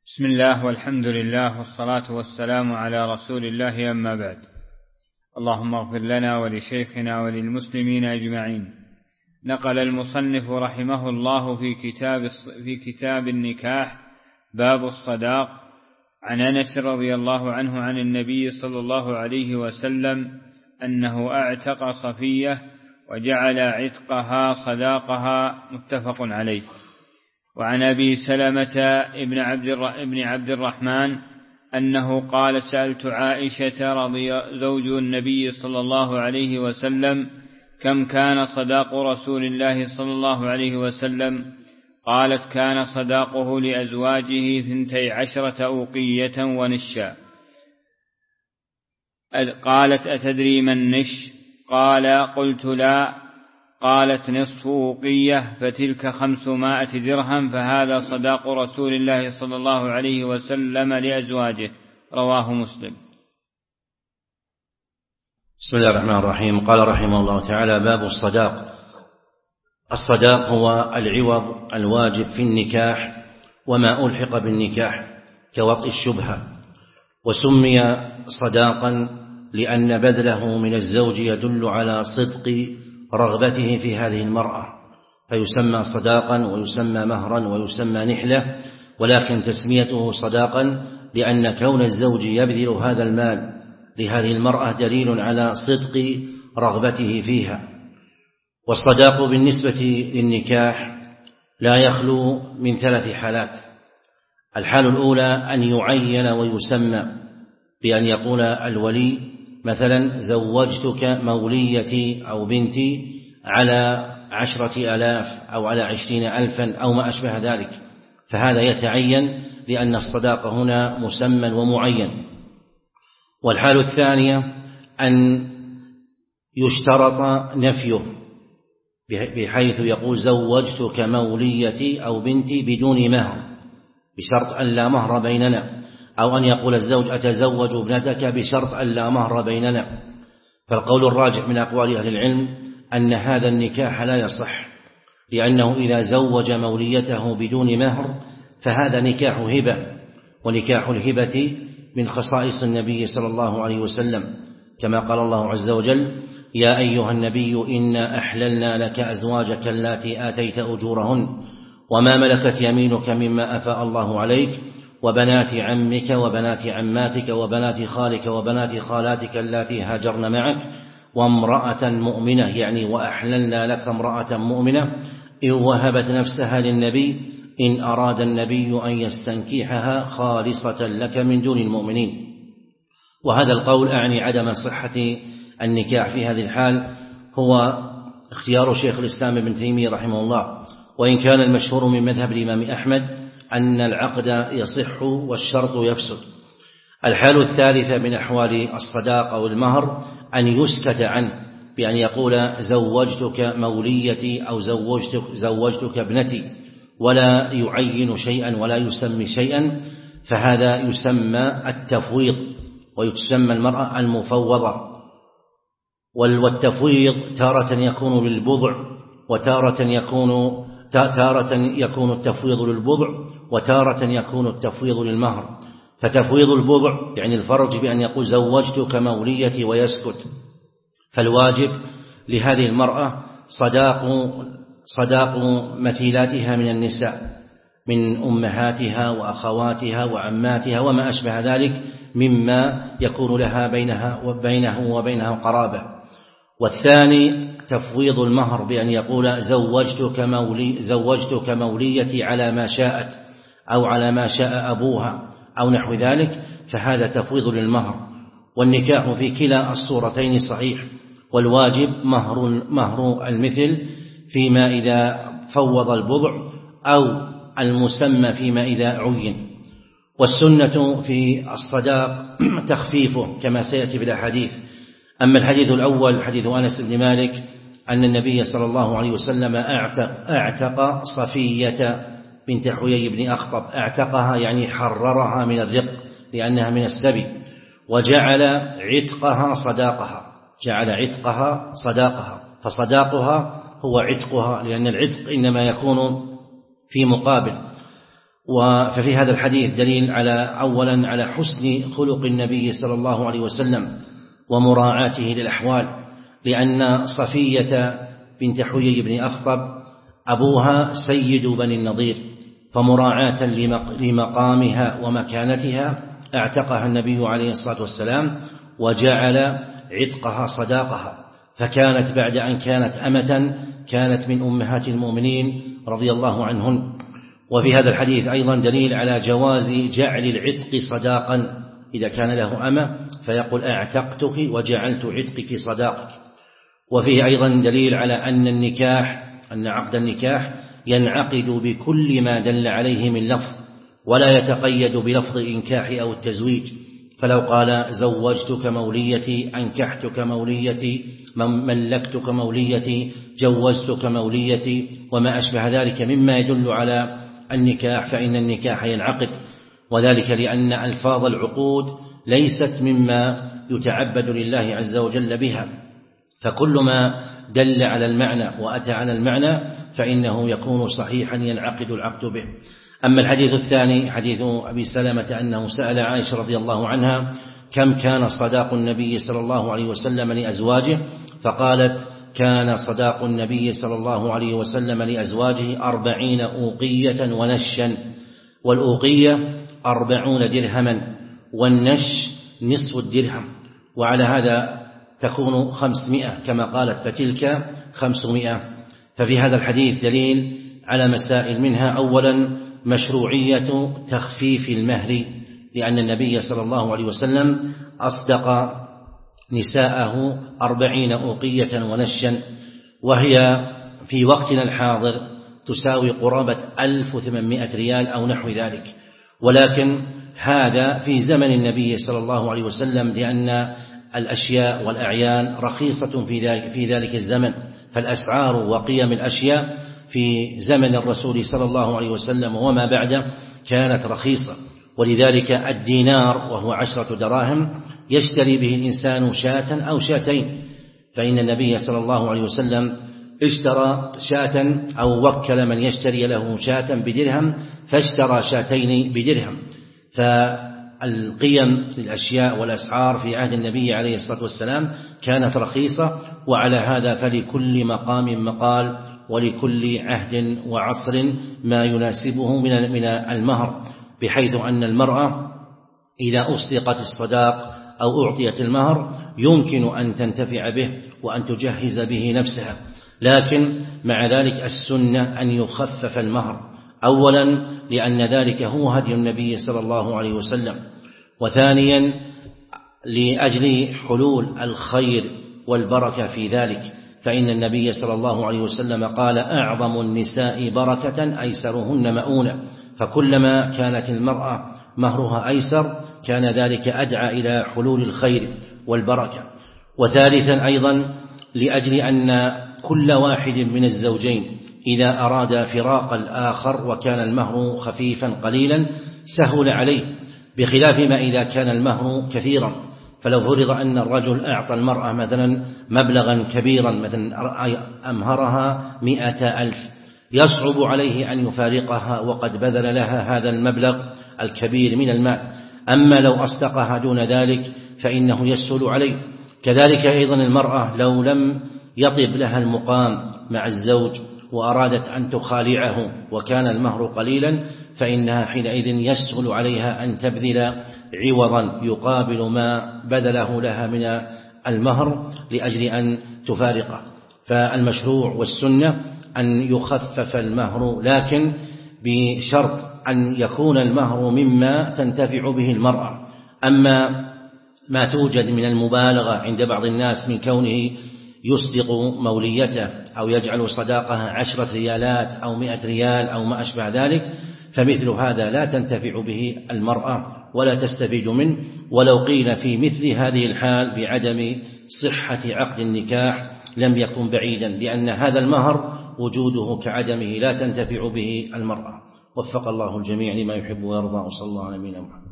بسم الله والحمد لله والصلاة والسلام على رسول الله، أما بعد. اللهم اغفر لنا ولشيخنا وللمسلمين أجمعين. نقل المصنف رحمه الله في كتاب النكاح باب الصداق عن أنس رضي الله عنه عن النبي صلى الله عليه وسلم أنه أعتق صفية وجعل عتقها صداقها، متفق عليه. وعن أبي سلمة ابن عبد الرحمن أنه قال: سألت عائشة زوج النبي صلى الله عليه وسلم كم كان صداق رسول الله صلى الله عليه وسلم؟ قالت: كان صداقه لأزواجه 12 أوقية ونشا. قالت: أتدري ما النش؟ قال: قلت لا. قالت: نصف أوقية، فتلك 500 درهم، فهذا صداق رسول الله صلى الله عليه وسلم لأزواجه. رواه مسلم. بسم الله الرحمن الرحيم. قال رحمه الله تعالى: باب الصداق. الصداق هو العوض الواجب في النكاح وما ألحق بالنكاح كوطئ الشبهة، وسمي صداقا لأن بذله من الزوج يدل على صدق رغبته في هذه المرأة، فيسمى صداقا ويسمى مهرا ويسمى نحلة، ولكن تسميته صداقا لأن كون الزوج يبذل هذا المال لهذه المرأة دليل على صدق رغبته فيها. والصداق بالنسبة للنكاح لا يخلو من 3 حالات. الحال الأولى أن يعين ويسمى، بأن يقول الولي مثلا: زوجتك موليتي أو بنتي على 10,000 أو على 20,000 أو ما أشبه ذلك، فهذا يتعين لأن الصداق هنا مسمى ومعين. والحال الثانية أن يشترط نفيه، بحيث يقول: زوجتك موليتي أو بنتي بدون مهر، بشرط أن لا مهر بيننا، أو أن يقول الزوج: أتزوج ابنتك، بشرط أن لا مهر بيننا. فالقول الراجح من أقوال أهل العلم أن هذا النكاح لا يصح، لأنه إذا زوج موليته بدون مهر فهذا نكاح هبة، ونكاح الهبة من خصائص النبي صلى الله عليه وسلم، كما قال الله عز وجل: يا أيها النبي إنا أحللنا لك أزواجك اللاتي آتيت أجورهن وما ملكت يمينك مما أفاء الله عليك وبنات عمك وبنات عماتك وبنات خالك وبنات خالاتك اللاتي هاجرن معك وامرأة مؤمنة، يعني وأحللنا لك امرأة مؤمنة إن وهبت نفسها للنبي إن أراد النبي أن يستنكحها خالصة لك من دون المؤمنين. وهذا القول أعني عدم صحة النكاح في هذه الحال هو اختيار شيخ الإسلام ابن تيمية رحمه الله، وإن كان المشهور من مذهب الإمام أحمد أن العقد يصح والشرط يفسد. الحال الثالثة من أحوال الصداق أو المهر أن يسكت عنه، بأن يقول: زوجتك موليتي أو زوجتك ابنتي، ولا يعين شيئا ولا يسمي شيئا، فهذا يسمى التفويض، ويسمى المرأة المفوضة. والتفويض تارة يكون للبضع، وتارة يكون التفويض للبضع، وتارة يكون التفويض للمهر. فتفويض البضع يعني الفرج بأن يقول: زوجتك موليتي ويسكت، فالواجب لهذه المرأة صداق مثيلاتها من النساء، من أمهاتها وأخواتها وعماتها وما أشبه ذلك مما يكون لها بينها قرابة. والثاني تفويض المهر بأن يقول: زوجتك موليتي على ما شاءت أو على ما شاء أبوها أو نحو ذلك، فهذا تفويض للمهر. والنكاح في كلا الصورتين صحيح، والواجب مهر المثل فيما إذا فوض البضع، أو المسمى فيما إذا عين. والسنة في الصداق تخفيفه كما سيأتي بالأحاديث. أما الحديث الأول حديث أنس بن مالك أن النبي صلى الله عليه وسلم أعتق صفية بنت حيي بن أخطب، أعتقها يعني حررها من الرق لأنها من السبي، وجعل عتقها صداقها، فصداقها هو عتقها، لأن العتق إنما يكون في مقابل. ففي هذا الحديث دليل أولا على حسن خلق النبي صلى الله عليه وسلم ومراعاته للأحوال، لأن صفية بنت حيي بن أخطب أبوها سيد بني النضير، فمراعاة لمقامها ومكانتها اعتقها النبي عليه الصلاة والسلام وجعل عتقها صداقها، فكانت بعد أن كانت أمة كانت من أمهات المؤمنين رضي الله عنهن. وفي هذا الحديث أيضا دليل على جواز جعل العتق صداقا، إذا كان له أمة فيقول أعتقتك وجعلت عتقك صداقك. وفيه أيضا دليل على أن عقد النكاح ينعقد بكل ما دل عليه من لفظ، ولا يتقيد بلفظ الإنكاح أو التزويج، فلو قال زوجتك موليتي، أنكحتك موليتي، ملكتك موليتي، جوزتك موليتي، وما أشبه ذلك مما يدل على النكاح، فإن النكاح ينعقد، وذلك لأن ألفاظ العقود ليست مما يتعبد لله عز وجل بها، فكل ما دل على المعنى وأتى على المعنى فإنه يكون صحيحا ينعقد العقد به. أما الحديث الثاني حديث أبي سلمة أنه سأل عائشة رضي الله عنها كم كان صداق النبي صلى الله عليه وسلم لأزواجه، فقالت كان صداق النبي صلى الله عليه وسلم لأزواجه 40 أوقية ونشا، والأوقية 40 درهما، والنش نصف الدرهم، وعلى هذا تكون 500 كما قالت، فتلك 500. ففي هذا الحديث دليل على مسائل، منها أولا مشروعية تخفيف المهر، لأن النبي صلى الله عليه وسلم أصدق نساءه 40 أوقية ونشا، وهي في وقتنا الحاضر تساوي قرابة 1800 ريال أو نحو ذلك، ولكن هذا في زمن النبي صلى الله عليه وسلم، لأن الأشياء والأعيان رخيصة في ذلك الزمن، فالأسعار وقيم الأشياء في زمن الرسول صلى الله عليه وسلم وما بعده كانت رخيصة، ولذلك الدينار وهو 10 دراهم يشتري به الإنسان شاة أو شاتين، فإن النبي صلى الله عليه وسلم اشترى شاة أو وكل من يشتري له شاة بدرهم فاشترى شاتين بدرهم. فالقيم للأشياء والأسعار في عهد النبي عليه الصلاة والسلام كانت رخيصة، وعلى هذا فلكل مقام مقال ولكل عهد وعصر ما يناسبه من المهر، بحيث أن المرأة إذا أصدقت الصداق أو أعطيت المهر يمكن أن تنتفع به وأن تجهز به نفسها، لكن مع ذلك السنة أن يخفف المهر، أولا لأن ذلك هو هدي النبي صلى الله عليه وسلم، وثانيا لأجل حلول الخير والبركة في ذلك، فإن النبي صلى الله عليه وسلم قال أعظم النساء بركة أيسرهن مؤونة، فكلما كانت المرأة مهرها أيسر كان ذلك أدعى إلى حلول الخير والبركة. وثالثا أيضا لأجل أن كل واحد من الزوجين إذا أراد فراق الآخر وكان المهر خفيفا قليلا سهل عليه، بخلاف ما إذا كان المهر كثيرا، فلو فرض أن الرجل أعطى المرأة مثلا مبلغا كبيرا، مثلا أمهرها 100,000، يصعب عليه أن يفارقها وقد بذل لها هذا المبلغ الكبير من المال. أما لو أصدقها دون ذلك فإنه يسهل عليه. كذلك أيضا المرأة لو لم يطب لها المقام مع الزوج وأرادت أن تخالعه وكان المهر قليلا فإنها حينئذ يسهل عليها أن تبذل عوضا يقابل ما بذله لها من المهر لأجل أن تفارقه. فالمشروع والسنة أن يخفف المهر، لكن بشرط أن يكون المهر مما تنتفع به المرأة. أما ما توجد من المبالغة عند بعض الناس من كونه يصدق موليته أو يجعل صداقها 10 ريالات أو 100 ريال أو ما أشبه ذلك، فمثل هذا لا تنتفع به المرأة ولا تستفيد منه، ولو قيل في مثل هذه الحال بعدم صحة عقد النكاح لم يكن بعيدا، لأن هذا المهر وجوده كعدمه لا تنتفع به المرأة. وفق الله الجميع لما يحب ويرضى، وصلى الله على نبينا محمد.